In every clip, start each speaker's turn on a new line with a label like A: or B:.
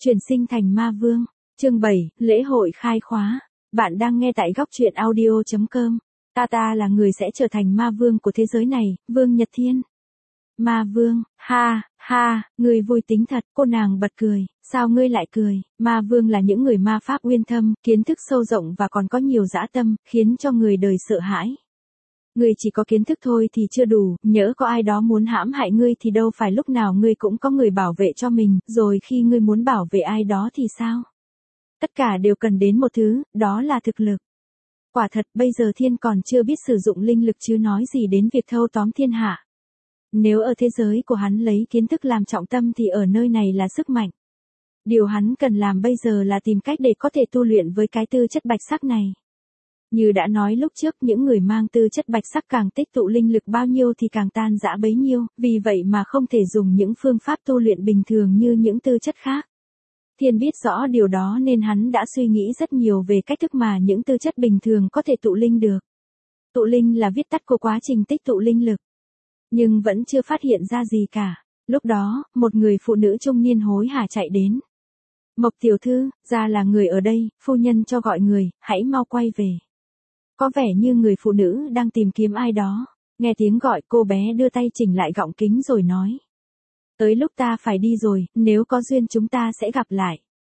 A: Chuyển sinh thành ma vương. Chương 7, lễ hội khai khóa. Bạn đang nghe tại góc truyện audio.com. Ta là người sẽ trở thành ma vương của thế giới này, Vương Nhật Thiên. Ma vương, ha, ha, người vui tính thật, cô nàng bật cười, sao ngươi lại cười, ma vương là những người ma pháp uyên thâm, kiến thức sâu rộng và còn có nhiều dã tâm, khiến cho người đời sợ hãi. Ngươi chỉ có kiến thức thôi thì chưa đủ, nhỡ có ai đó muốn hãm hại ngươi thì đâu phải lúc nào ngươi cũng có người bảo vệ cho mình, rồi khi ngươi muốn bảo vệ ai đó thì sao? Tất cả đều cần đến một thứ, đó là thực lực. Quả thật bây giờ Thiên còn chưa biết sử dụng linh lực chứ nói gì đến việc thâu tóm thiên hạ. Nếu ở thế giới của hắn lấy kiến thức làm trọng tâm thì ở nơi này là sức mạnh. Điều hắn cần làm bây giờ là tìm cách để có thể tu luyện với cái tư chất bạch sắc này. Như đã nói lúc trước, những người mang tư chất bạch sắc càng tích tụ linh lực bao nhiêu thì càng tan rã bấy nhiêu, vì vậy mà không thể dùng những phương pháp tu luyện bình thường như những tư chất khác. Thiên biết rõ điều đó nên hắn đã suy nghĩ rất nhiều về cách thức mà những tư chất bình thường có thể tụ linh được. Tụ linh là viết tắt của quá trình tích tụ linh lực. Nhưng vẫn chưa phát hiện ra gì cả. Lúc đó, một người phụ nữ trung niên hối hả chạy đến. Mộc tiểu thư, ra là người ở đây, phu nhân cho gọi người, hãy mau quay về. Có vẻ như người phụ nữ đang tìm kiếm ai đó. Nghe tiếng gọi, cô bé đưa tay chỉnh lại gọng kính rồi nói. Tới lúc ta phải đi rồi, nếu có duyên chúng ta sẽ gặp lại.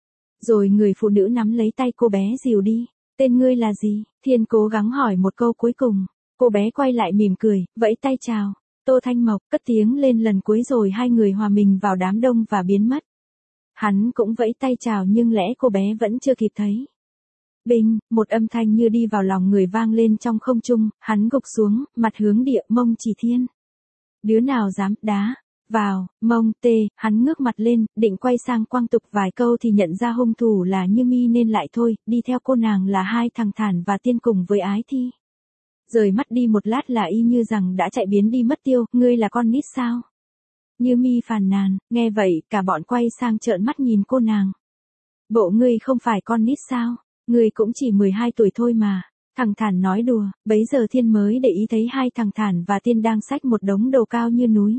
A: Rồi người phụ nữ nắm lấy tay cô bé dìu đi. Tên ngươi là gì? Thiên cố gắng hỏi một câu cuối cùng. Cô bé quay lại mỉm cười, vẫy tay chào. Tô Thanh Mộc cất tiếng lên lần cuối rồi hai người hòa mình vào đám đông và biến mất. Hắn cũng vẫy tay chào nhưng lẽ cô bé vẫn chưa kịp thấy. Binh, một âm thanh như đi vào lòng người vang lên trong không trung, hắn gục xuống, mặt hướng địa, mông chỉ Thiên. Đứa nào dám đá vào, mông tê, hắn ngước mặt lên, định quay sang quăng tục vài câu thì nhận ra hung thủ là Như Mi nên lại thôi, đi theo cô nàng là hai thằng Thản và Tiên cùng với Ái Thi. Rời mắt đi một lát là y như rằng đã chạy biến đi mất tiêu, ngươi là con nít sao? Như Mi phàn nàn, nghe vậy, cả bọn quay sang trợn mắt nhìn cô nàng. Bộ ngươi không phải con nít sao? Ngươi cũng chỉ 12 tuổi thôi mà. Thằng Thản nói đùa, bấy giờ Thiên mới để ý thấy hai thằng Thản và Tiên đang xách một đống đồ cao như núi.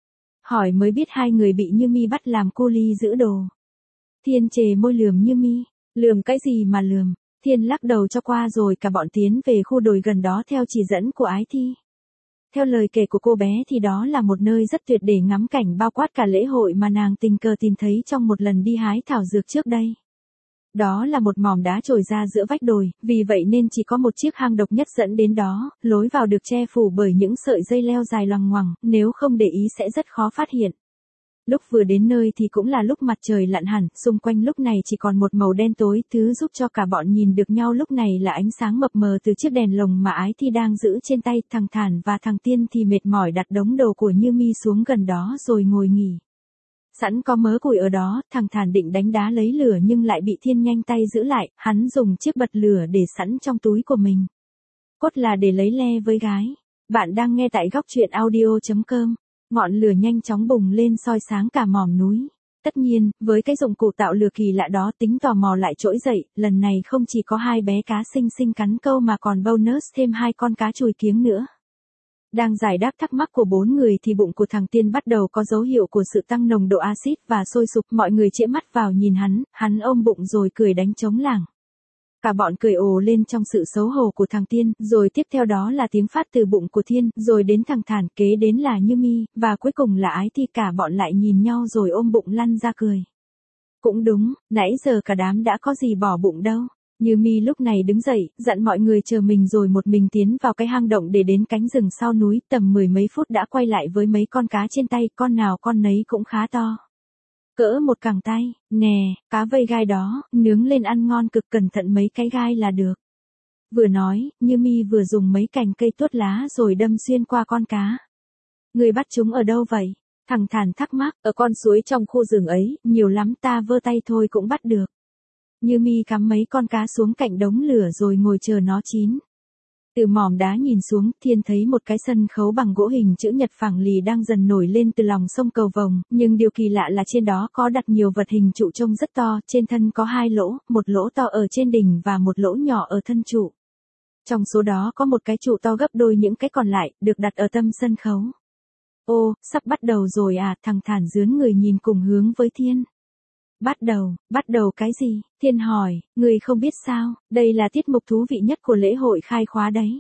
A: Hỏi mới biết hai người bị Như Mi bắt làm cô ly giữ đồ. Thiên chề môi lườm Như Mi, lườm cái gì mà lườm? Thiên lắc đầu cho qua rồi cả bọn tiến về khu đồi gần đó theo chỉ dẫn của Ái Thi. Theo lời kể của cô bé thì đó là một nơi rất tuyệt để ngắm cảnh bao quát cả lễ hội mà nàng tình cờ tìm thấy trong một lần đi hái thảo dược trước đây. Đó là một mỏm đá trồi ra giữa vách đồi, vì vậy nên chỉ có một chiếc hang độc nhất dẫn đến đó, lối vào được che phủ bởi những sợi dây leo dài loằng ngoằng, nếu không để ý sẽ rất khó phát hiện. Lúc vừa đến nơi thì cũng là lúc mặt trời lặn hẳn, xung quanh lúc này chỉ còn một màu đen tối, thứ giúp cho cả bọn nhìn được nhau lúc này là ánh sáng mập mờ từ chiếc đèn lồng mà Ái Thi đang giữ trên tay. Thằng Thản và thằng Tiên thì mệt mỏi đặt đống đồ của Như Mi xuống gần đó rồi ngồi nghỉ. Sẵn có mớ củi ở đó, thằng Thản định đánh đá lấy lửa nhưng lại bị Thiên nhanh tay giữ lại, hắn dùng chiếc bật lửa để sẵn trong túi của mình. Cốt là để lấy le với gái. Bạn đang nghe tại góc truyện audio.com. Ngọn lửa nhanh chóng bùng lên soi sáng cả mỏm núi. Tất nhiên, với cái dụng cụ tạo lửa kỳ lạ đó tính tò mò lại trỗi dậy, lần này không chỉ có hai bé cá xinh xinh cắn câu mà còn bonus thêm hai con cá chùi kiếng nữa. Đang giải đáp thắc mắc của bốn người thì bụng của thằng Tiên bắt đầu có dấu hiệu của sự tăng nồng độ axit và sôi sục. Mọi người chĩa mắt vào nhìn hắn ôm bụng rồi cười đánh trống lảng. Cả bọn cười ồ lên trong sự xấu hổ của thằng Tiên, rồi tiếp theo đó là tiếng phát từ bụng của Thiên, rồi đến thằng Thản, kế đến là Như Mi, và cuối cùng là Ái Thi. Cả bọn lại nhìn nhau rồi ôm bụng lăn ra cười. Cũng đúng, nãy giờ cả đám đã có gì bỏ bụng đâu. Như Mi lúc này đứng dậy, dặn mọi người chờ mình rồi một mình tiến vào cái hang động để đến cánh rừng sau núi. Tầm 10 mấy phút đã quay lại với mấy con cá trên tay, con nào con nấy cũng khá to. Cỡ một cẳng tay, nè, cá vây gai đó, nướng lên ăn ngon cực, cẩn thận mấy cái gai là được. Vừa nói, Như Mi vừa dùng mấy cành cây tuốt lá rồi đâm xuyên qua con cá. Người bắt chúng ở đâu vậy? Thằng Thản thắc mắc, ở con suối trong khu rừng ấy, nhiều lắm ta vơ tay thôi cũng bắt được. Như Mi cắm mấy con cá xuống cạnh đống lửa rồi ngồi chờ nó chín. Từ mỏm đá nhìn xuống, Thiên thấy một cái sân khấu bằng gỗ hình chữ nhật phẳng lì đang dần nổi lên từ lòng sông cầu vồng, nhưng điều kỳ lạ là trên đó có đặt nhiều vật hình trụ trông rất to, trên thân có hai lỗ, một lỗ to ở trên đỉnh và một lỗ nhỏ ở thân trụ. Trong số đó có một cái trụ to gấp đôi những cái còn lại, được đặt ở tâm sân khấu. Ô, sắp bắt đầu rồi à, thằng Thản dướn người nhìn cùng hướng với Thiên. Bắt đầu cái gì? Thiên hỏi, người không biết sao, đây là tiết mục thú vị nhất của lễ hội khai khóa đấy.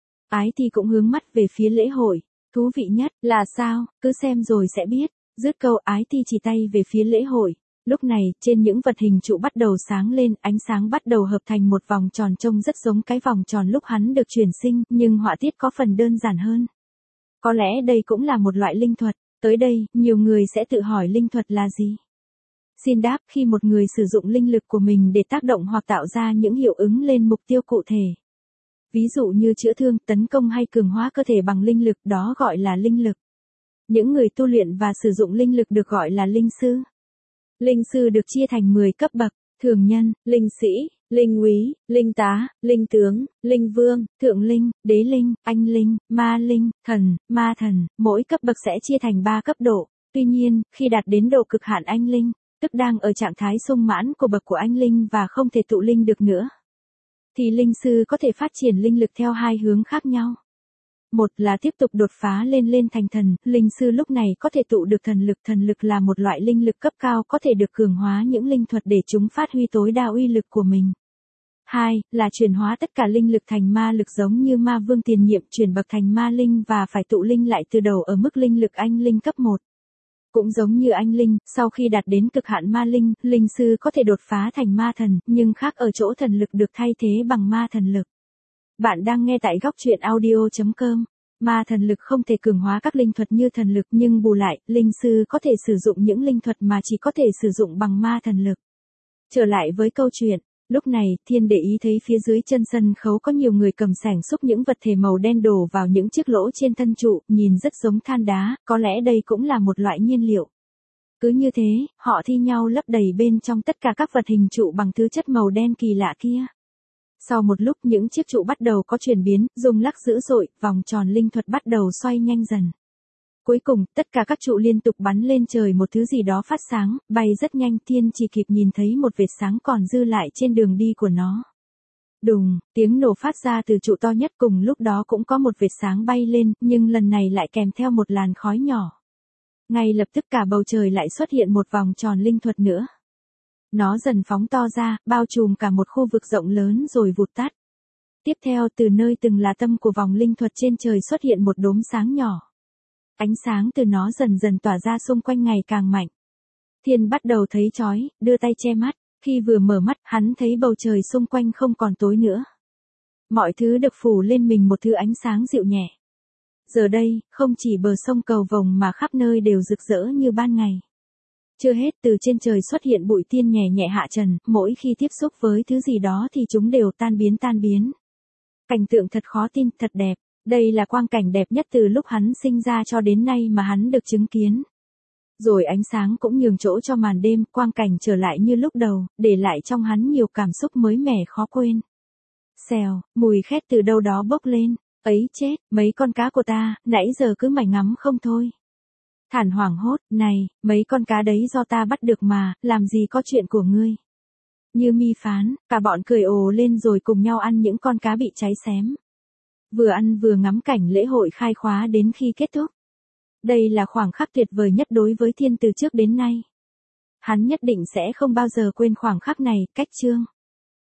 A: Ái Thi cũng hướng mắt về phía lễ hội, thú vị nhất, là sao, cứ xem rồi sẽ biết. Dứt câu Ái Thi chỉ tay về phía lễ hội. Lúc này, trên những vật hình trụ bắt đầu sáng lên, ánh sáng bắt đầu hợp thành một vòng tròn trông rất giống cái vòng tròn lúc hắn được chuyển sinh, nhưng họa tiết có phần đơn giản hơn. Có lẽ đây cũng là một loại linh thuật. Tới đây, nhiều người sẽ tự hỏi linh thuật là gì? Xin đáp, khi một người sử dụng linh lực của mình để tác động hoặc tạo ra những hiệu ứng lên mục tiêu cụ thể. Ví dụ như chữa thương, tấn công hay cường hóa cơ thể bằng linh lực, đó gọi là linh lực. Những người tu luyện và sử dụng linh lực được gọi là linh sư. Linh sư được chia thành 10 cấp bậc: thường nhân, linh sĩ, linh úy, linh tá, linh tướng, linh vương, thượng linh, đế linh, anh linh, ma linh, thần, ma thần. Mỗi cấp bậc sẽ chia thành 3 cấp độ. Tuy nhiên, khi đạt đến độ cực hạn anh linh, tức đang ở trạng thái sung mãn của bậc của anh linh và không thể tụ linh được nữa, thì linh sư có thể phát triển linh lực theo 2 hướng khác nhau. Một là tiếp tục đột phá lên thành thần, linh sư lúc này có thể tụ được thần lực là một loại linh lực cấp cao có thể được cường hóa những linh thuật để chúng phát huy tối đa uy lực của mình. 2 là chuyển hóa tất cả linh lực thành ma lực giống như ma vương tiền nhiệm chuyển bậc thành ma linh và phải tụ linh lại từ đầu ở mức linh lực anh linh cấp 1. Cũng giống như anh linh, sau khi đạt đến cực hạn ma linh, linh sư có thể đột phá thành ma thần, nhưng khác ở chỗ thần lực được thay thế bằng ma thần lực. Bạn đang nghe tại góc truyện audio.com. Ma thần lực không thể cường hóa các linh thuật như thần lực nhưng bù lại, linh sư có thể sử dụng những linh thuật mà chỉ có thể sử dụng bằng ma thần lực. Trở lại với câu chuyện, lúc này, Thiên để ý thấy phía dưới chân sân khấu có nhiều người cầm xẻng xúc những vật thể màu đen đổ vào những chiếc lỗ trên thân trụ, nhìn rất giống than đá, có lẽ đây cũng là một loại nhiên liệu. Cứ như thế, họ thi nhau lấp đầy bên trong tất cả các vật hình trụ bằng thứ chất màu đen kỳ lạ kia. Sau một lúc những chiếc trụ bắt đầu có chuyển biến, rung lắc dữ dội, vòng tròn linh thuật bắt đầu xoay nhanh dần. Cuối cùng, tất cả các trụ liên tục bắn lên trời một thứ gì đó phát sáng, bay rất nhanh. Thiên chỉ kịp nhìn thấy một vệt sáng còn dư lại trên đường đi của nó. Đùng, tiếng nổ phát ra từ trụ to nhất, cùng lúc đó cũng có một vệt sáng bay lên, nhưng lần này lại kèm theo một làn khói nhỏ. Ngay lập tức cả bầu trời lại xuất hiện một vòng tròn linh thuật nữa. Nó dần phóng to ra, bao trùm cả một khu vực rộng lớn rồi vụt tắt. Tiếp theo, từ nơi từng là tâm của vòng linh thuật trên trời xuất hiện một đốm sáng nhỏ. Ánh sáng từ nó dần dần tỏa ra xung quanh ngày càng mạnh. Thiên bắt đầu thấy chói, đưa tay che mắt. Khi vừa mở mắt, hắn thấy bầu trời xung quanh không còn tối nữa. Mọi thứ được phủ lên mình một thứ ánh sáng dịu nhẹ. Giờ đây, không chỉ bờ sông cầu vồng mà khắp nơi đều rực rỡ như ban ngày. Chưa hết, từ trên trời xuất hiện bụi tiên nhẹ nhẹ hạ trần, mỗi khi tiếp xúc với thứ gì đó thì chúng đều tan biến. Cảnh tượng thật khó tin, thật đẹp. Đây là quang cảnh đẹp nhất từ lúc hắn sinh ra cho đến nay mà hắn được chứng kiến. Rồi ánh sáng cũng nhường chỗ cho màn đêm, quang cảnh trở lại như lúc đầu, để lại trong hắn nhiều cảm xúc mới mẻ khó quên. Xèo, mùi khét từ đâu đó bốc lên. Ấy chết, mấy con cá của ta, nãy giờ cứ mải ngắm không thôi. Thản hoảng hốt, này, mấy con cá đấy do ta bắt được mà, làm gì có chuyện của ngươi. Như Mi phán, cả bọn cười ồ lên rồi cùng nhau ăn những con cá bị cháy xém. Vừa ăn vừa ngắm cảnh lễ hội khai khóa đến khi kết thúc. Đây là khoảng khắc tuyệt vời nhất đối với Thiên từ trước đến nay. Hắn nhất định sẽ không bao giờ quên khoảng khắc này. Cách chương